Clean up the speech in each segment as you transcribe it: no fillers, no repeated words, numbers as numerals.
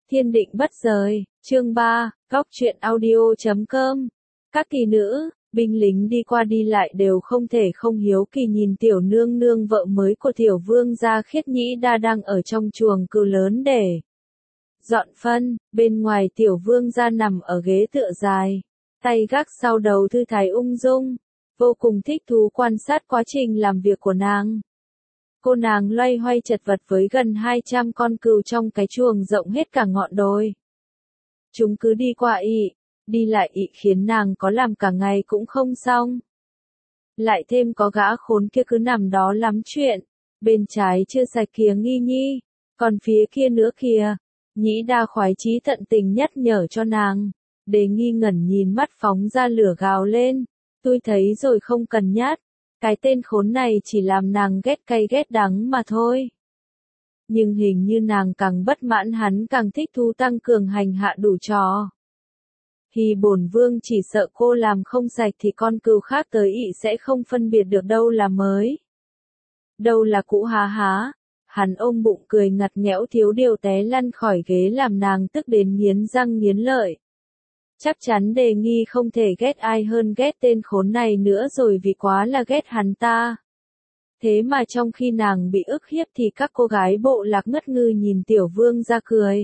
Thiên định bất rời, chương 3, góc truyện audio.com. Các kỳ nữ, binh lính đi qua đi lại đều không thể không hiếu kỳ nhìn tiểu nương nương vợ mới của tiểu vương gia Khiết Nhĩ Đa đang ở trong chuồng cừu lớn để dọn phân. Bên ngoài tiểu vương gia nằm ở ghế tựa dài, tay gác sau đầu thư thái ung dung, vô cùng thích thú quan sát quá trình làm việc của nàng. Cô nàng loay hoay chật vật với gần 200 con cừu trong cái chuồng rộng hết cả ngọn đồi. Chúng cứ đi qua đi lại khiến nàng có làm cả ngày cũng không xong. Lại thêm có gã khốn kia cứ nằm đó lắm chuyện, bên trái chưa sạch kìa Nghi Nhi, còn phía kia nữa kìa. Nhĩ Đa khoái chí tận tình nhắc nhở cho nàng. Đề Nghi ngẩn nhìn mắt phóng ra lửa gào lên. Tôi thấy rồi không cần nhát. Cái tên khốn này chỉ làm nàng ghét cay ghét đắng mà thôi. Nhưng hình như nàng càng bất mãn hắn càng thích thú tăng cường hành hạ đủ trò. Thì bổn vương chỉ sợ cô làm không sạch thì con cừu khác tới sẽ không phân biệt được đâu là mới, đâu là cũ há há. Hắn ôm bụng cười ngặt nghẽo thiếu điều té lăn khỏi ghế làm nàng tức đến nghiến răng nghiến lợi. Chắc chắn Đề Nghi không thể ghét ai hơn ghét tên khốn này nữa rồi vì quá là ghét hắn ta. Thế mà trong khi nàng bị ức hiếp thì các cô gái bộ lạc ngất ngư nhìn tiểu vương ra cười.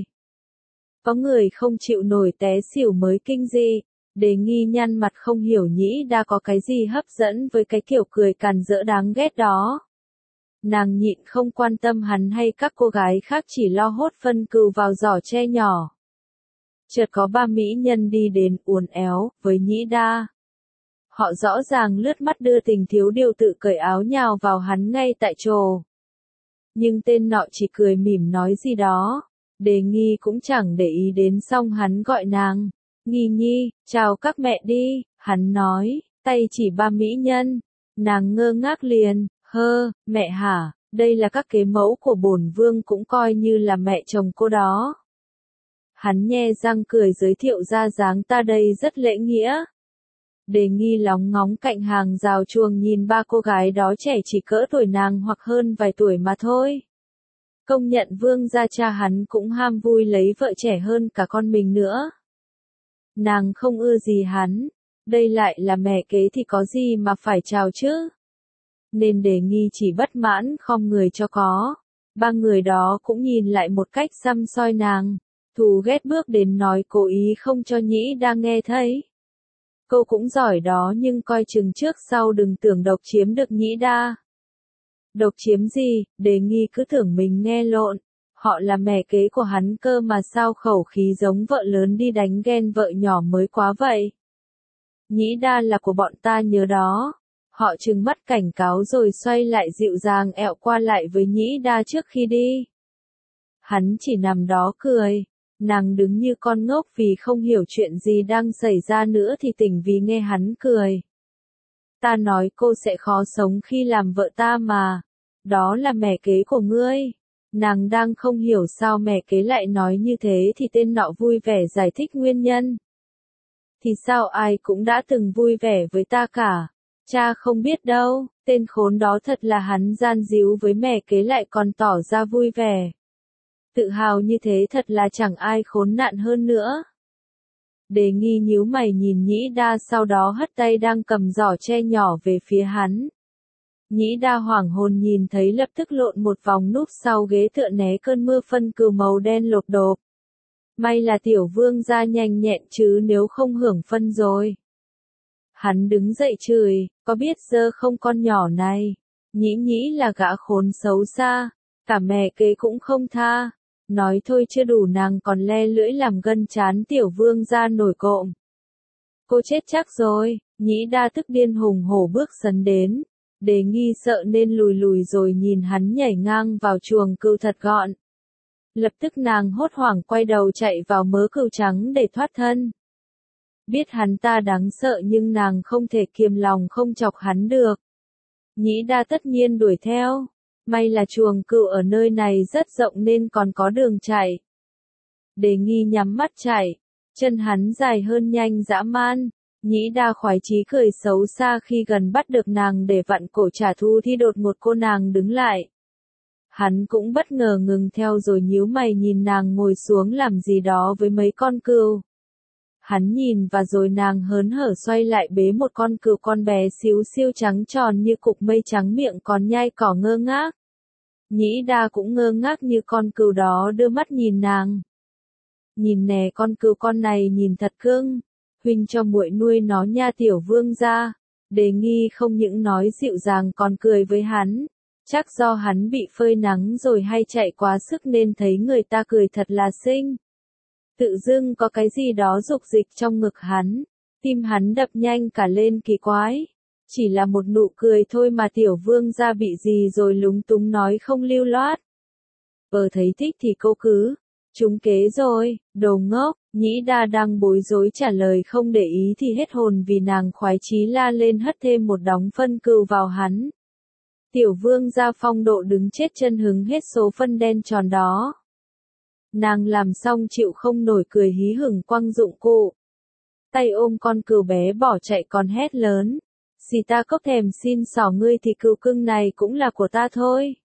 Có người không chịu nổi té xỉu mới kinh dị. Đề Nghi nhăn mặt không hiểu Nhĩ Đa có cái gì hấp dẫn với cái kiểu cười càn rỡ đáng ghét đó. Nàng nhịn không quan tâm hắn hay các cô gái khác, chỉ lo hốt phân cừu vào giỏ tre nhỏ. Chợt có ba mỹ nhân đi đến uốn éo với Nhĩ Đa. Họ rõ ràng lướt mắt đưa tình thiếu điều tự cởi áo nhào vào hắn ngay tại chỗ. Nhưng tên nọ chỉ cười mỉm nói gì đó. Đề Nghi cũng chẳng để ý đến, xong hắn gọi nàng. Nghi Nhi, chào các mẹ đi, hắn nói, tay chỉ ba mỹ nhân. Nàng ngơ ngác liền, mẹ hả, đây là các kế mẫu của bổn vương cũng coi như là mẹ chồng cô đó. Hắn nhe răng cười giới thiệu ra dáng ta đây rất lễ nghĩa. Đề Nghi lóng ngóng cạnh hàng rào chuồng nhìn ba cô gái đó trẻ chỉ cỡ tuổi nàng hoặc hơn vài tuổi mà thôi. Công nhận vương gia cha hắn cũng ham vui lấy vợ trẻ hơn cả con mình nữa. Nàng không ưa gì hắn, đây lại là mẹ kế thì có gì mà phải chào chứ. Nên Đề Nghi chỉ bất mãn khom người cho có. Ba người đó cũng nhìn lại một cách săm soi nàng. Thù ghét bước đến nói cố ý không cho Nhĩ Đa nghe thấy. Cô cũng giỏi đó nhưng coi chừng trước sau đừng tưởng độc chiếm được Nhĩ Đa. Độc chiếm gì, Đề Nghi cứ tưởng mình nghe lộn. Họ là mẹ kế của hắn cơ mà sao khẩu khí giống vợ lớn đi đánh ghen vợ nhỏ mới quá vậy. Nhĩ Đa là của bọn ta nhớ đó. Họ trừng mắt cảnh cáo rồi xoay lại dịu dàng ẹo qua lại với Nhĩ Đa trước khi đi. Hắn chỉ nằm đó cười. Nàng đứng như con ngốc vì không hiểu chuyện gì đang xảy ra nữa thì tỉnh vì nghe hắn cười. Ta nói cô sẽ khó sống khi làm vợ ta mà. Đó là mẹ kế của ngươi. Nàng đang không hiểu sao mẹ kế lại nói như thế thì tên nọ vui vẻ giải thích nguyên nhân. Thì sao ai cũng đã từng vui vẻ với ta cả. Cha không biết đâu, tên khốn đó thật là hắn gian díu với mẹ kế lại còn tỏ ra vui vẻ. Tự hào như thế thật là chẳng ai khốn nạn hơn nữa. Đề Nghi nhíu mày nhìn Nhĩ Đa sau đó hất tay đang cầm giỏ tre nhỏ về phía hắn. Nhĩ Đa hoảng hồn nhìn thấy lập tức lộn một vòng núp sau ghế tựa né cơn mưa phân cừu màu đen lộp độp. May là tiểu vương gia nhanh nhẹn chứ nếu không hưởng phân rồi. Hắn đứng dậy chửi, có biết dơ không con nhỏ này. Nhĩ là gã khốn xấu xa, cả mẹ kế cũng không tha. Nói thôi chưa đủ nàng còn le lưỡi làm gân chán tiểu vương gia nổi cộm. Cô chết chắc rồi, Nhĩ Đa tức điên hùng hổ bước sấn đến. Đề Nghi sợ nên lùi lùi rồi nhìn hắn nhảy ngang vào chuồng cừu thật gọn. Lập tức nàng hốt hoảng quay đầu chạy vào mớ cừu trắng để thoát thân. Biết hắn ta đáng sợ nhưng nàng không thể kiềm lòng không chọc hắn được. Nhĩ Đa tất nhiên đuổi theo. May là chuồng cừu ở nơi này rất rộng nên còn có đường chạy. Đề Nghi nhắm mắt chạy. Chân hắn dài hơn nhanh dã man. Nhĩ Đa khoái chí cười xấu xa khi gần bắt được nàng để vặn cổ trả thù thì đột một cô nàng đứng lại. Hắn cũng bất ngờ ngừng theo rồi nhíu mày nhìn nàng ngồi xuống làm gì đó với mấy con cừu. Hắn nhìn và rồi nàng hớn hở xoay lại bế một con cừu con bé xíu xiu trắng tròn như cục mây trắng miệng còn nhai cỏ ngơ ngác. Nhĩ Đa cũng ngơ ngác như con cừu đó đưa mắt nhìn nàng. Nhìn nè con cừu con này nhìn thật cưng. Huynh cho muội nuôi nó nha tiểu vương gia. Đề Nghi không những nói dịu dàng còn cười với hắn. Chắc do hắn bị phơi nắng rồi hay chạy quá sức nên thấy người ta cười thật là xinh. Tự dưng có cái gì đó rục dịch trong ngực hắn. Tim hắn đập nhanh cả lên kỳ quái. Chỉ là một nụ cười thôi mà tiểu vương gia bị gì rồi lúng túng nói không lưu loát. Thấy thích thì cô cứ. Trúng kế rồi, đồ ngốc. Nhĩ Đa đang bối rối trả lời không để ý thì hết hồn vì nàng khoái chí la lên hất thêm một đống phân cừu vào hắn. Tiểu vương gia phong độ đứng chết chân hứng hết số phân đen tròn đó. Nàng làm xong chịu không nổi cười hí hửng quăng dụng cụ. Tay ôm con cừu bé bỏ chạy còn hét lớn. Xì ta cốc thèm xin xỏ ngươi thì cừu cưng này cũng là của ta thôi.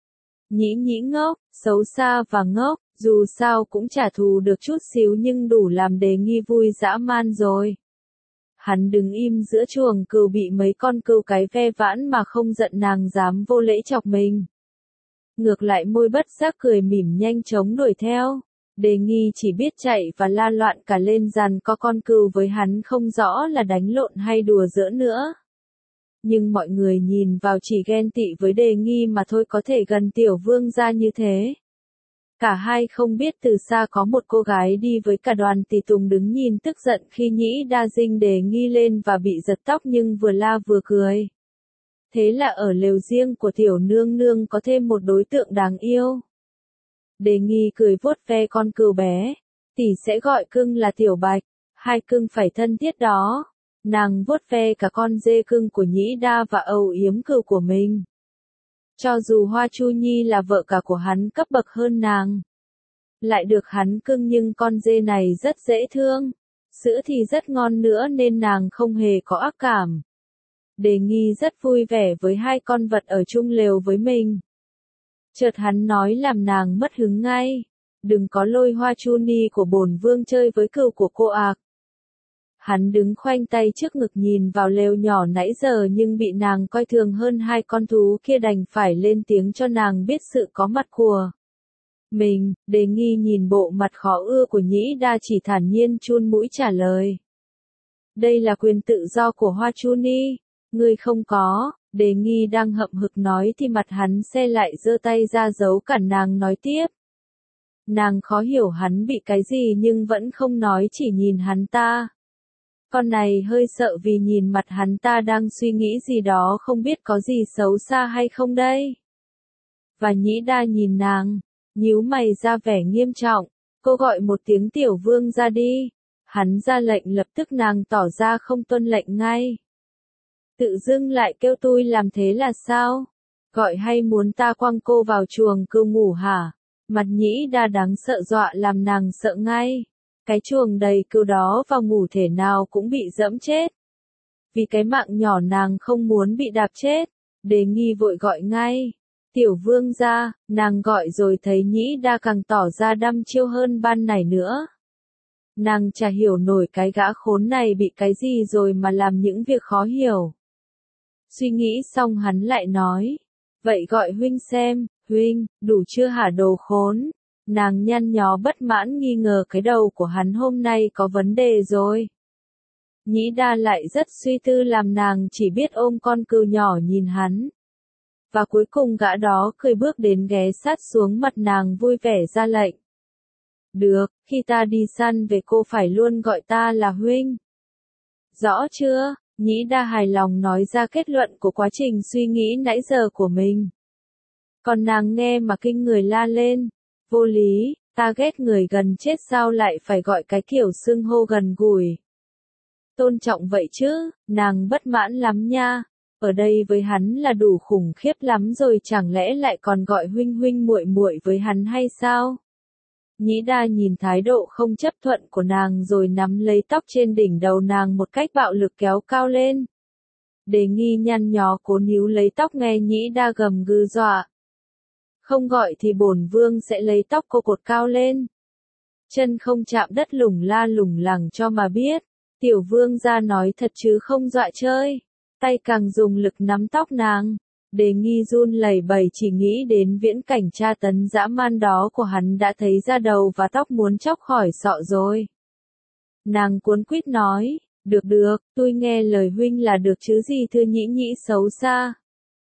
Nhĩ ngốc, xấu xa và ngốc, dù sao cũng trả thù được chút xíu nhưng đủ làm Đề Nghi vui dã man rồi. Hắn đứng im giữa chuồng cừu bị mấy con cừu cái ve vãn mà không giận nàng dám vô lễ chọc mình. Ngược lại môi bất giác cười mỉm nhanh chóng đuổi theo. Đề Nghi chỉ biết chạy và la loạn cả lên giằng co con cừu với hắn không rõ là đánh lộn hay đùa giỡn nữa. Nhưng mọi người nhìn vào chỉ ghen tị với Đề Nghi mà thôi có thể gần tiểu vương gia như thế. Cả hai không biết từ xa có một cô gái đi với cả đoàn tỳ tùng đứng nhìn tức giận khi Nhĩ Đa dinh Đề Nghi lên và bị giật tóc nhưng vừa la vừa cười. Thế là ở lều riêng của tiểu nương nương có thêm một đối tượng đáng yêu. Đề Nghi cười vuốt ve con cừu bé. Tỷ sẽ gọi cưng là tiểu bạch. Hai cưng phải thân thiết đó. Nàng vuốt ve cả con dê cưng của Nhĩ Đa và âu yếm cừu của mình. Cho dù Hoa Chu Nhi là vợ cả của hắn cấp bậc hơn nàng. Lại được hắn cưng nhưng con dê này rất dễ thương. Sữa thì rất ngon nữa nên nàng không hề có ác cảm. Đề Nghi rất vui vẻ với hai con vật ở chung lều với mình. Chợt hắn nói làm nàng mất hứng ngay. Đừng có lôi Hoa Chu Ni của bổn vương chơi với cừu của cô ạc. Hắn đứng khoanh tay trước ngực nhìn vào lều nhỏ nãy giờ nhưng bị nàng coi thường hơn hai con thú kia đành phải lên tiếng cho nàng biết sự có mặt của mình. Đề Nghi nhìn bộ mặt khó ưa của Nhĩ Đa chỉ thản nhiên chun mũi trả lời. Đây là quyền tự do của Hoa Chu Ni. Ngươi không có. Đề Nghi đang hậm hực nói thì mặt hắn se lại giơ tay ra giấu cản nàng nói tiếp. Nàng khó hiểu hắn bị cái gì nhưng vẫn không nói chỉ nhìn hắn ta. Con này hơi sợ vì nhìn mặt hắn ta đang suy nghĩ gì đó không biết có gì xấu xa hay không đây. Và Nhĩ Đa nhìn nàng, nhíu mày ra vẻ nghiêm trọng, cô gọi một tiếng tiểu vương ra đi. Hắn ra lệnh lập tức nàng tỏ ra không tuân lệnh ngay. Tự dưng lại kêu tôi làm thế là sao? Gọi hay muốn ta quăng cô vào chuồng cừu ngủ hả? Mặt Nhĩ Đa đáng sợ dọa làm nàng sợ ngay. Cái chuồng đầy cừu đó vào ngủ thể nào cũng bị dẫm chết. Vì cái mạng nhỏ nàng không muốn bị đạp chết. Đề Nghi vội gọi ngay. Tiểu vương gia, nàng gọi rồi thấy Nhĩ Đa càng tỏ ra đăm chiêu hơn ban nãy nữa. Nàng chả hiểu nổi cái gã khốn này bị cái gì rồi mà làm những việc khó hiểu. Suy nghĩ xong hắn lại nói. Vậy gọi huynh xem, huynh, đủ chưa hả đồ khốn? Nàng nhăn nhó bất mãn nghi ngờ cái đầu của hắn hôm nay có vấn đề rồi. Nhĩ Đa lại rất suy tư làm nàng chỉ biết ôm con cừu nhỏ nhìn hắn. Và cuối cùng gã đó cười bước đến ghé sát xuống mặt nàng vui vẻ ra lệnh. Được, khi ta đi săn về cô phải luôn gọi ta là huynh. Rõ chưa? Nhĩ Đa hài lòng nói ra kết luận của quá trình suy nghĩ nãy giờ của mình. Còn nàng nghe mà kinh người la lên. Vô lý, ta ghét người gần chết sao lại phải gọi cái kiểu xưng hô gần gũi. Tôn trọng vậy chứ, nàng bất mãn lắm nha. Ở đây với hắn là đủ khủng khiếp lắm rồi chẳng lẽ lại còn gọi huynh huynh muội muội với hắn hay sao? Nhĩ Đa nhìn thái độ không chấp thuận của nàng rồi nắm lấy tóc trên đỉnh đầu nàng một cách bạo lực kéo cao lên. Đề Nghi nhăn nhó cố níu lấy tóc nghe Nhĩ Đa gầm gừ dọa. Không gọi thì bổn vương sẽ lấy tóc cô cột cao lên. Chân không chạm đất lủng la lủng lẳng cho mà biết. Tiểu vương gia nói thật chứ không dọa chơi. Tay càng dùng lực nắm tóc nàng. Đề nghi run lẩy bẩy chỉ nghĩ đến viễn cảnh tra tấn dã man đó của hắn đã thấy da đầu và tóc muốn chóc khỏi sọ rồi. Nàng cuốn quýt nói, được, tôi nghe lời huynh là được chứ gì thưa nhĩ nhĩ xấu xa.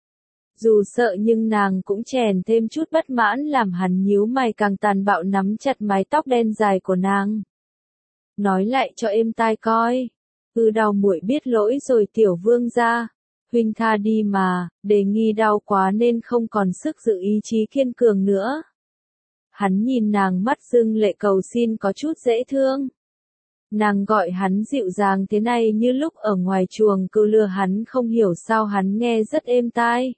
Dù sợ nhưng nàng cũng chèn thêm chút bất mãn làm hắn nhíu mày càng tàn bạo nắm chặt mái tóc đen dài của nàng. Nói lại cho êm tai coi. Đau muội biết lỗi rồi tiểu vương gia. Huynh tha đi mà, Đề nghi đau quá nên không còn sức giữ ý chí kiên cường nữa. Hắn nhìn nàng mắt rưng lệ cầu xin có chút dễ thương. Nàng gọi hắn dịu dàng thế này như lúc ở ngoài chuồng cừu lừa hắn không hiểu sao hắn nghe rất êm tai.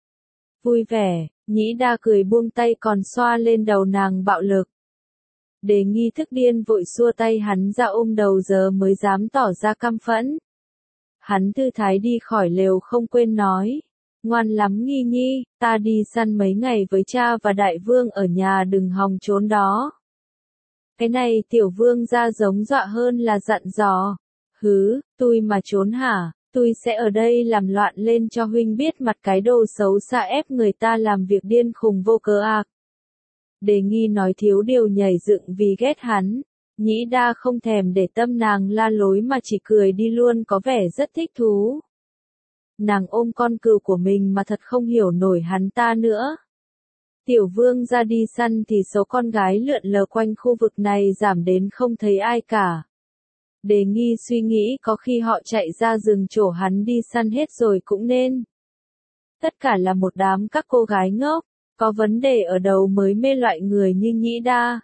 Vui vẻ, Nhĩ Đa cười buông tay còn xoa lên đầu nàng bạo lực. Đề nghi thức điên vội xua tay hắn ra ôm đầu giờ mới dám tỏ ra căm phẫn. Hắn thư thái đi khỏi lều không quên nói. Ngoan lắm nghi nhi, ta đi săn mấy ngày với cha và đại vương ở nhà đừng hòng trốn đó. Cái này tiểu vương ra giống dọa hơn là dặn dò. Tôi mà trốn hả, tôi sẽ ở đây làm loạn lên cho huynh biết mặt cái đồ xấu xa ép người ta làm việc điên khùng vô cớ ạc. Đề nghi nói thiếu điều nhảy dựng vì ghét hắn. Nhĩ Đa không thèm để tâm nàng la lối mà chỉ cười đi luôn có vẻ rất thích thú. Nàng ôm con cừu của mình mà thật không hiểu nổi hắn ta nữa. Tiểu vương ra đi săn thì số con gái lượn lờ quanh khu vực này giảm đến không thấy ai cả. Đề nghi suy nghĩ có khi họ chạy ra rừng trổ hắn đi săn hết rồi cũng nên. Tất cả là một đám các cô gái ngốc, có vấn đề ở đầu mới mê loại người như Nhĩ Đa.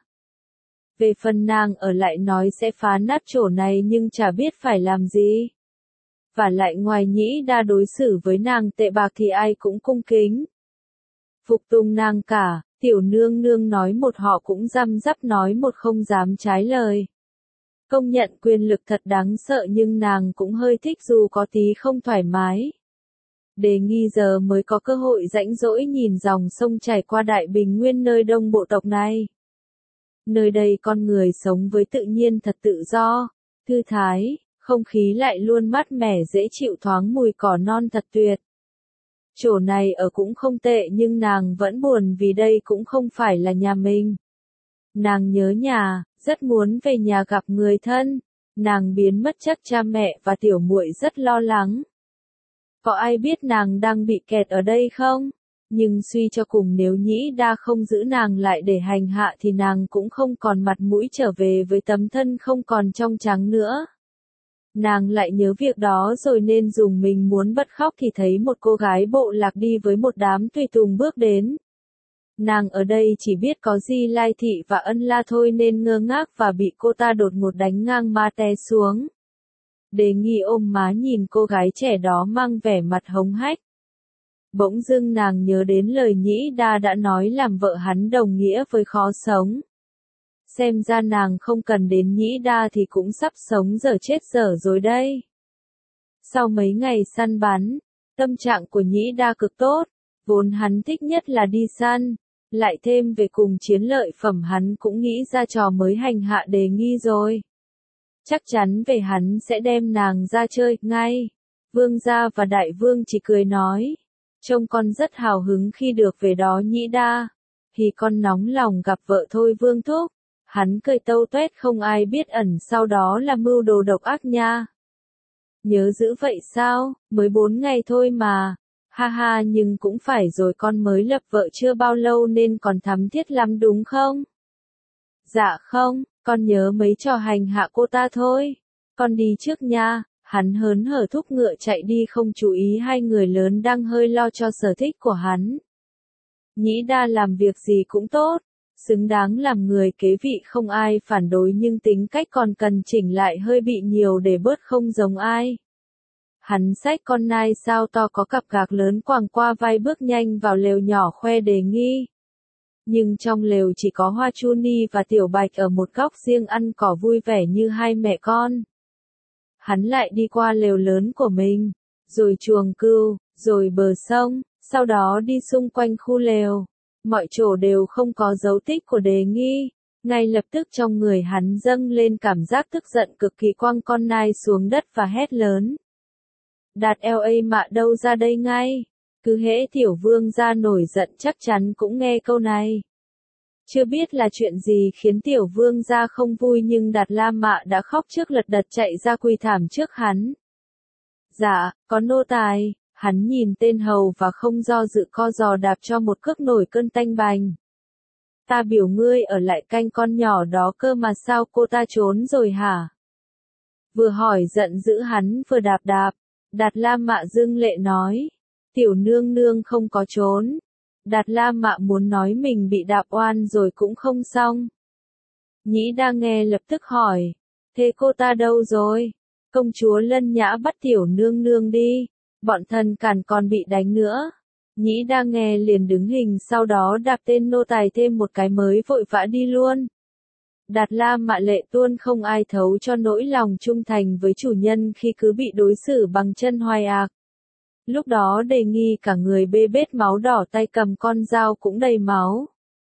Về phần nàng ở lại nói sẽ phá nát chỗ này nhưng chả biết phải làm gì. Và lại ngoài Nhĩ Đa đối xử với nàng tệ bạc thì ai cũng cung kính. Phục tùng nàng cả, tiểu nương nương nói một họ cũng răm rắp nói một không dám trái lời. Công nhận quyền lực thật đáng sợ nhưng nàng cũng hơi thích dù có tí không thoải mái. Đề nghi giờ mới có cơ hội rãnh rỗi nhìn dòng sông chảy qua Đại Bình Nguyên nơi đông bộ tộc này. Nơi đây con người sống với tự nhiên thật tự do, thư thái, không khí lại luôn mát mẻ dễ chịu thoáng mùi cỏ non thật tuyệt. Chỗ này ở cũng không tệ nhưng nàng vẫn buồn vì đây cũng không phải là nhà mình. Nàng nhớ nhà, rất muốn về nhà gặp người thân. Nàng biến mất chắc cha mẹ và tiểu muội rất lo lắng. Có ai biết nàng đang bị kẹt ở đây không? Nhưng suy cho cùng nếu Nhĩ Đa không giữ nàng lại để hành hạ thì nàng cũng không còn mặt mũi trở về với tấm thân không còn trong trắng nữa. Nàng lại nhớ việc đó rồi nên dùng mình muốn bật khóc thì thấy một cô gái bộ lạc đi với một đám tùy tùng bước đến. Nàng ở đây chỉ biết có Di Lai Thị và Ân La thôi nên ngơ ngác và bị cô ta đột ngột đánh ngang má té xuống. Đề nghi ôm má nhìn cô gái trẻ đó mang vẻ mặt hống hách. Bỗng dưng nàng nhớ đến lời Nhĩ Đa đã nói làm vợ hắn đồng nghĩa với khó sống. Xem ra nàng không cần đến Nhĩ Đa thì cũng sắp sống dở chết dở rồi đây. Sau mấy ngày săn bắn, tâm trạng của Nhĩ Đa cực tốt, vốn hắn thích nhất là đi săn, lại thêm về cùng chiến lợi phẩm hắn cũng nghĩ ra trò mới hành hạ Đề nghi rồi. Chắc chắn về hắn sẽ đem nàng ra chơi ngay. Vương gia và đại vương chỉ cười nói. Trông con rất hào hứng khi được về đó Nhĩ Đa. Thì con nóng lòng gặp vợ thôi vương thúc. Hắn cười tâu tuét không ai biết ẩn sau đó là mưu đồ độc ác nha. Nhớ giữ vậy sao, mới 4 ngày thôi mà. Ha ha nhưng cũng phải rồi con mới lập vợ chưa bao lâu nên còn thắm thiết lắm đúng không? Dạ không, con nhớ mấy trò hành hạ cô ta thôi. Con đi trước nha. Hắn hớn hở thúc ngựa chạy đi không chú ý hai người lớn đang hơi lo cho sở thích của hắn. Nhĩ Đa làm việc gì cũng tốt, xứng đáng làm người kế vị không ai phản đối nhưng tính cách còn cần chỉnh lại hơi bị nhiều để bớt không giống ai. Hắn xách con nai sao to có cặp gạc lớn quàng qua vai bước nhanh vào lều nhỏ khoe Đề nghi. Nhưng trong lều chỉ có Hoa Chu Ni và Tiểu Bạch ở một góc riêng ăn cỏ vui vẻ như hai mẹ con. Hắn lại đi qua lều lớn của mình, rồi chuồng cừu, rồi bờ sông, sau đó đi xung quanh khu lều. mọi chỗ đều không có dấu tích của Đề Nghi. Ngay lập tức trong người hắn dâng lên cảm giác tức giận cực kỳ, quăng con nai xuống đất và hét lớn. Đạt LA mạ đâu ra đây ngay. Cứ hễ tiểu vương gia nổi giận chắc chắn cũng nghe câu này. Chưa biết là chuyện gì khiến tiểu vương gia không vui nhưng Đạt La Mạ đã khóc trước lật đật chạy ra quỳ thảm trước hắn. Dạ, có nô tài. Hắn nhìn tên hầu và không do dự co giò đạp cho một cước nổi cơn tanh bành. Ta biểu ngươi ở lại canh con nhỏ đó cơ mà sao cô ta trốn rồi hả? Vừa hỏi giận dữ hắn vừa đạp đạp. Đạt La Mạ dương lệ nói. Tiểu nương nương không có trốn. Đạt La Mạ muốn nói mình bị đạp oan rồi cũng không xong. Nhĩ Đa nghe lập tức hỏi. Thế cô ta đâu rồi? Công chúa Lân Nhã bắt tiểu nương nương đi. Bọn thần càn còn bị đánh nữa. Nhĩ Đa nghe liền đứng hình, sau đó đạp tên nô tài thêm một cái mới vội vã đi luôn. Đạt La Mạ lệ tuôn, không ai thấu cho nỗi lòng trung thành với chủ nhân khi cứ bị đối xử bằng chân hoài ạc. Lúc đó Đề Nghi cả người bê bết máu đỏ, tay cầm con dao cũng đầy máu.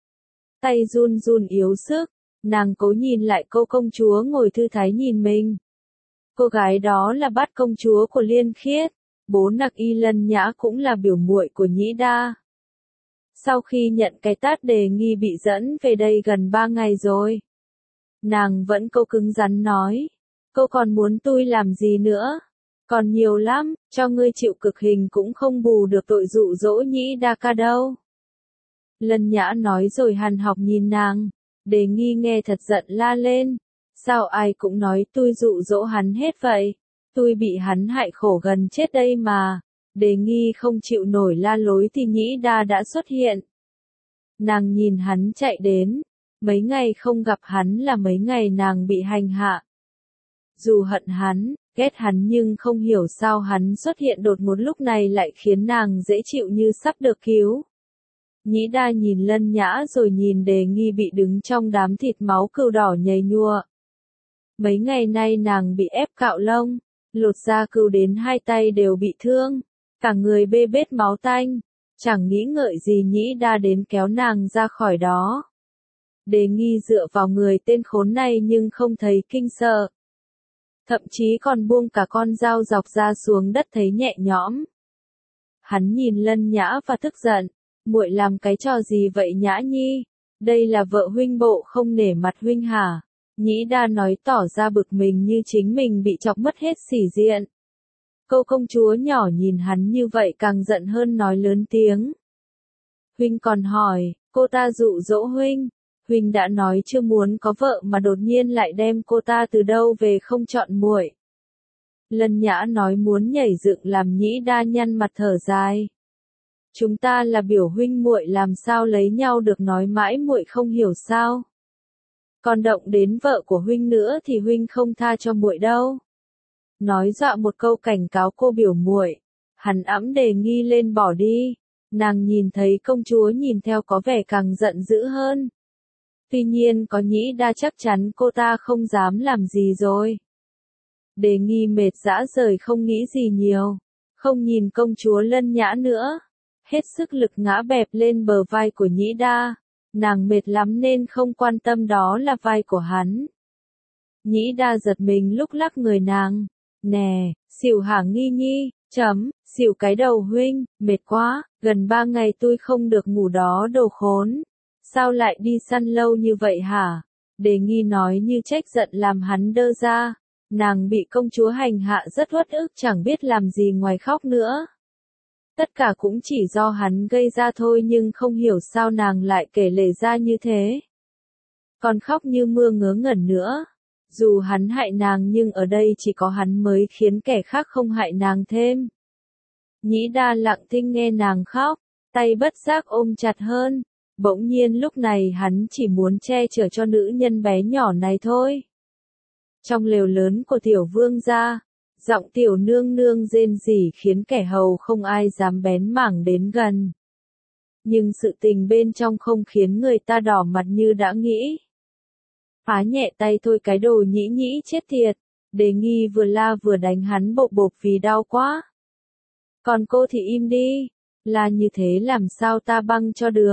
Tay run run yếu sức, nàng cố nhìn lại cô công chúa ngồi thư thái nhìn mình. Cô gái đó là Bát công chúa của Liên Khiết, bố Nặc Y Lân Nhã cũng là biểu muội của Nhĩ Đa. Sau khi nhận cái tát, Đề Nghi bị dẫn về đây gần 3 ngày rồi. Nàng vẫn câu cứng rắn nói, cô còn muốn tôi làm gì nữa? Còn nhiều lắm, cho ngươi chịu cực hình cũng không bù được tội dụ dỗ Nhĩ Đa ca đâu. Lân Nhã nói rồi hằn học nhìn nàng. Đề Nghi nghe thật giận la lên. Sao ai cũng nói tôi dụ dỗ hắn hết vậy? Tôi bị hắn hại khổ gần chết đây mà. Đề Nghi không chịu nổi la lối thì Nhĩ Đa đã xuất hiện. Nàng nhìn hắn chạy đến. Mấy ngày không gặp hắn là mấy ngày nàng bị hành hạ. Dù hận hắn, ghét hắn nhưng không hiểu sao hắn xuất hiện đột ngột lúc này lại khiến nàng dễ chịu như sắp được cứu. Nhĩ Đa nhìn Lân Nhã rồi nhìn Đề Nghi bị đứng trong đám thịt máu cừu đỏ nhầy nhụa. Mấy ngày nay nàng bị ép cạo lông, lột da cừu đến 2 tay đều bị thương, cả người bê bết máu tanh, chẳng nghĩ ngợi gì Nhĩ Đa đến kéo nàng ra khỏi đó. Đề Nghi dựa vào người tên khốn này nhưng không thấy kinh sợ. Thậm chí còn buông cả con dao dọc ra xuống đất thấy nhẹ nhõm. Hắn nhìn Lân Nhã và tức giận, muội làm cái trò gì vậy Nhã Nhi? Đây là vợ huynh bộ không nể mặt huynh hả? Nhĩ Đa nói tỏ ra bực mình như chính mình bị chọc mất hết sĩ diện. Cô công chúa nhỏ nhìn hắn như vậy càng giận hơn, nói lớn tiếng. Huynh còn hỏi, cô ta dụ dỗ huynh. Huynh đã nói chưa muốn có vợ mà đột nhiên lại đem cô ta từ đâu về không chọn muội. Lân Nhã nói muốn nhảy dựng làm Nhĩ Đa nhăn mặt thở dài. Chúng ta là biểu huynh muội làm sao lấy nhau được, nói mãi muội không hiểu sao? Còn động đến vợ của huynh nữa thì huynh không tha cho muội đâu. Nói dọa một câu cảnh cáo cô biểu muội, hắn ẵm Đề Nghi lên bỏ đi. Nàng nhìn thấy công chúa nhìn theo có vẻ càng giận dữ hơn. Tuy nhiên có Nhĩ Đa chắc chắn cô ta không dám làm gì rồi. Đề Nghi mệt rã rời không nghĩ gì nhiều, không nhìn công chúa Lân Nhã nữa, hết sức lực ngã bẹp lên bờ vai của Nhĩ Đa. Nàng mệt lắm nên không quan tâm đó là vai của hắn. Nhĩ Đa giật mình lúc lắc người nàng. Nè, xỉu hả Nghi Nhi? Xỉu cái đầu huynh, mệt quá, gần 3 ngày tôi không được ngủ đó đồ khốn. Sao lại đi săn lâu như vậy hả? Đề Nghi nói như trách giận làm hắn đơ ra. Nàng bị công chúa hành hạ rất uất ức, chẳng biết làm gì ngoài khóc nữa. Tất cả cũng chỉ do hắn gây ra thôi, nhưng không hiểu sao nàng lại kể lể ra như thế. Còn khóc như mưa ngớ ngẩn nữa. Dù hắn hại nàng nhưng ở đây chỉ có hắn mới khiến kẻ khác không hại nàng thêm. Nhĩ Đa lặng thinh nghe nàng khóc, tay bất giác ôm chặt hơn. Bỗng nhiên lúc này hắn chỉ muốn che chở cho nữ nhân bé nhỏ này thôi. Trong lều lớn của tiểu vương gia, giọng tiểu nương nương rên rỉ khiến kẻ hầu không ai dám bén mảng đến gần. Nhưng sự tình bên trong không khiến người ta đỏ mặt như đã nghĩ. Phá nhẹ tay thôi cái đồ Nhĩ Nhĩ chết tiệt. Đề Nghi vừa la vừa đánh hắn bộp bộp vì đau quá. Còn cô thì im đi. Là như thế làm sao ta băng cho được.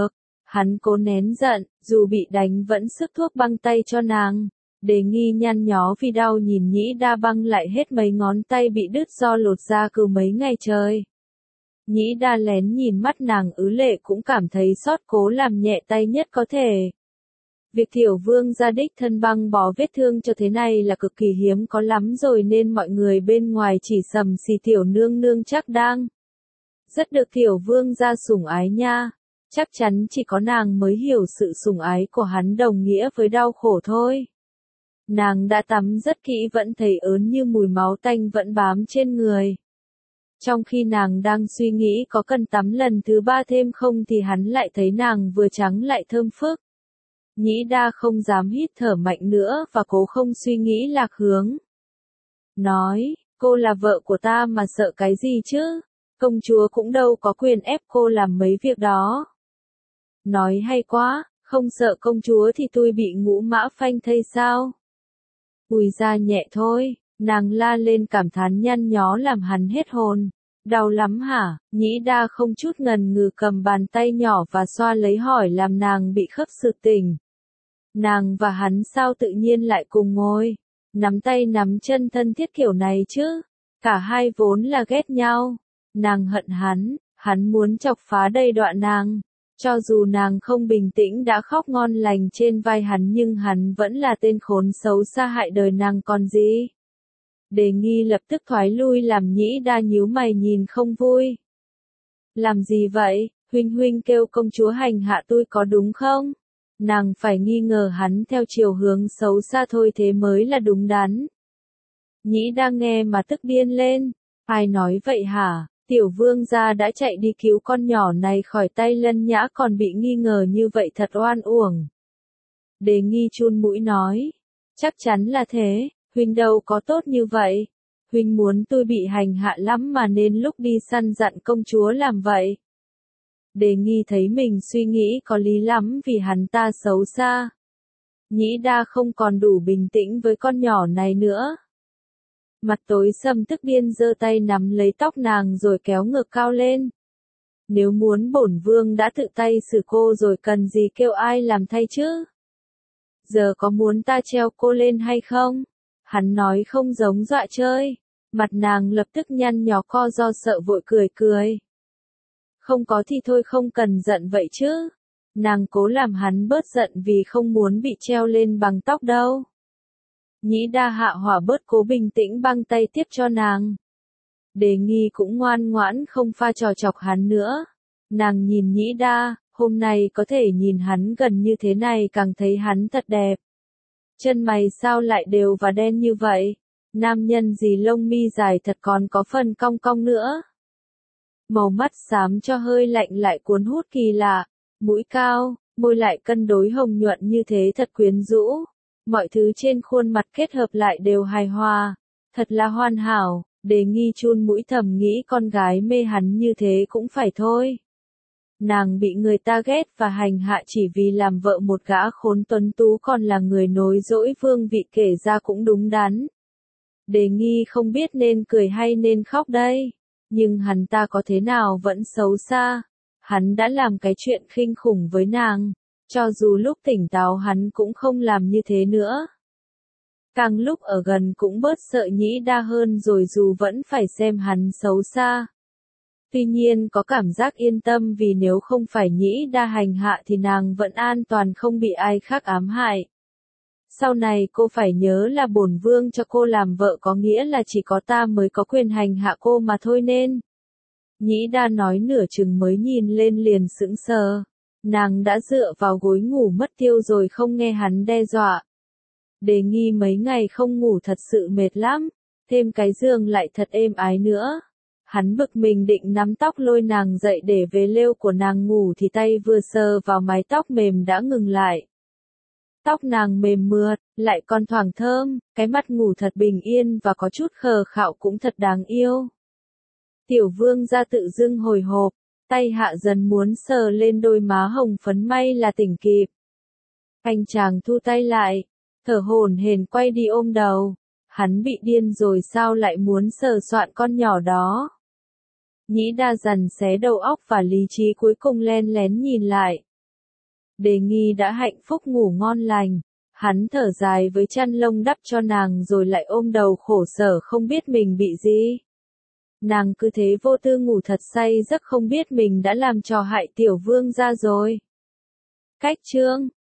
Hắn cố nén giận, dù bị đánh vẫn sức thuốc băng tay cho nàng. Đề Nghi nhăn nhó vì đau nhìn Nhĩ Đa băng lại hết mấy ngón tay bị đứt do lột da cứ mấy ngày trời. Nhĩ Đa lén nhìn mắt nàng ứ lệ cũng cảm thấy xót, cố làm nhẹ tay nhất có thể. Việc tiểu vương gia đích thân băng bó vết thương cho thế này là cực kỳ hiếm có lắm rồi, nên mọi người bên ngoài chỉ sầm xì tiểu nương nương chắc đang rất được tiểu vương gia sủng ái nha. Chắc chắn chỉ có nàng mới hiểu sự sủng ái của hắn đồng nghĩa với đau khổ thôi. Nàng đã tắm rất kỹ vẫn thấy ớn như mùi máu tanh vẫn bám trên người. Trong khi nàng đang suy nghĩ có cần tắm lần thứ 3 thêm không thì hắn lại thấy nàng vừa trắng lại thơm phức. Nhĩ Đa không dám hít thở mạnh nữa và cố không suy nghĩ lạc hướng. Nói, cô là vợ của ta mà sợ cái gì chứ? Công chúa cũng đâu có quyền ép cô làm mấy việc đó. Nói hay quá, không sợ công chúa thì tôi bị ngũ mã phanh thây sao? Ui ra nhẹ thôi, nàng la lên cảm thán nhăn nhó làm hắn hết hồn. Đau lắm hả? Nhĩ Đa không chút ngần ngừ cầm bàn tay nhỏ và xoa lấy hỏi làm nàng bị khớp sực tỉnh. Nàng và hắn sao tự nhiên lại cùng ngồi, nắm tay nắm chân thân thiết kiểu này chứ? Cả hai vốn là ghét nhau. Nàng hận hắn muốn chọc phá đầy đọa nàng. Cho dù nàng không bình tĩnh đã khóc ngon lành trên vai hắn nhưng hắn vẫn là tên khốn xấu xa hại đời nàng còn gì. Đề Nghi lập tức thoái lui làm Nhĩ Đa nhíu mày nhìn không vui. Làm gì vậy? Huynh kêu công chúa hành hạ tôi có đúng không? Nàng phải nghi ngờ hắn theo chiều hướng xấu xa thôi, thế mới là đúng đắn. Nhĩ Đa nghe mà tức điên lên. Ai nói vậy hả? Tiểu vương gia đã chạy đi cứu con nhỏ này khỏi tay Lân Nhã còn bị nghi ngờ như vậy thật oan uổng. Đề Nghi chun mũi nói. Chắc chắn là thế, huynh đâu có tốt như vậy. Huynh muốn tôi bị hành hạ lắm mà nên lúc đi săn dặn công chúa làm vậy. Đề Nghi thấy mình suy nghĩ có lý lắm vì hắn ta xấu xa. Nhĩ Đa không còn đủ bình tĩnh với con nhỏ này nữa. Mặt tối sầm tức điên giơ tay nắm lấy tóc nàng rồi kéo ngược cao lên. Nếu muốn bổn vương đã tự tay xử cô rồi cần gì kêu ai làm thay chứ? Giờ có muốn ta treo cô lên hay không? Hắn nói không giống dọa chơi. Mặt nàng lập tức nhăn nhó co do sợ vội cười. Không có thì thôi, không cần giận vậy chứ. Nàng cố làm hắn bớt giận vì không muốn bị treo lên bằng tóc đâu. Nhĩ Đa hạ hỏa bớt cố bình tĩnh băng tay tiếp cho nàng. Đề Nghi cũng ngoan ngoãn không pha trò chọc hắn nữa. Nàng nhìn Nhĩ Đa, hôm nay có thể nhìn hắn gần như thế này càng thấy hắn thật đẹp. Chân mày sao lại đều và đen như vậy? Nam nhân gì lông mi dài thật còn có phần cong cong nữa. Màu mắt xám cho hơi lạnh lại cuốn hút kỳ lạ. Mũi cao, môi lại cân đối hồng nhuận như thế thật quyến rũ. Mọi thứ trên khuôn mặt kết hợp lại đều hài hòa. Thật là hoàn hảo. Đề Nghi chun mũi thầm nghĩ con gái mê hắn như thế cũng phải thôi. Nàng bị người ta ghét và hành hạ chỉ vì làm vợ một gã khốn tuấn tú còn là người nối dõi vương vị kể ra cũng đúng đắn. Đề Nghi không biết nên cười hay nên khóc đây. Nhưng hắn ta có thế nào vẫn xấu xa. Hắn đã làm cái chuyện khinh khủng với nàng. Cho dù lúc tỉnh táo hắn cũng không làm như thế nữa. Càng lúc ở gần cũng bớt sợ Nhĩ Đa hơn rồi dù vẫn phải xem hắn xấu xa. Tuy nhiên có cảm giác yên tâm vì nếu không phải Nhĩ Đa hành hạ thì nàng vẫn an toàn không bị ai khác ám hại. Sau này cô phải nhớ là bổn vương cho cô làm vợ có nghĩa là chỉ có ta mới có quyền hành hạ cô mà thôi nên. Nhĩ Đa nói nửa chừng mới nhìn lên liền sững sờ. Nàng đã dựa vào gối ngủ mất tiêu rồi không nghe hắn đe dọa. Đề Nghi mấy ngày không ngủ thật sự mệt lắm, thêm cái giường lại thật êm ái nữa. Hắn bực mình định nắm tóc lôi nàng dậy để về lêu của nàng ngủ thì tay vừa sờ vào mái tóc mềm đã ngừng lại. Tóc nàng mềm mượt, lại còn thoảng thơm, cái mặt ngủ thật bình yên và có chút khờ khạo cũng thật đáng yêu. Tiểu vương gia tự dưng hồi hộp, tay hạ dần muốn sờ lên đôi má hồng phấn may là tỉnh kịp. Anh chàng thu tay lại, thở hổn hển quay đi ôm đầu. Hắn bị điên rồi sao lại muốn sờ soạn con nhỏ đó. Nhĩ Đa dằn xé đầu óc và lý trí cuối cùng len lén nhìn lại. Đề Nghi đã hạnh phúc ngủ ngon lành. Hắn thở dài với chăn lông đắp cho nàng rồi lại ôm đầu khổ sở không biết mình bị gì. Nàng cứ thế vô tư ngủ thật say giấc không biết mình đã làm trò hại tiểu vương gia rồi. Cách chương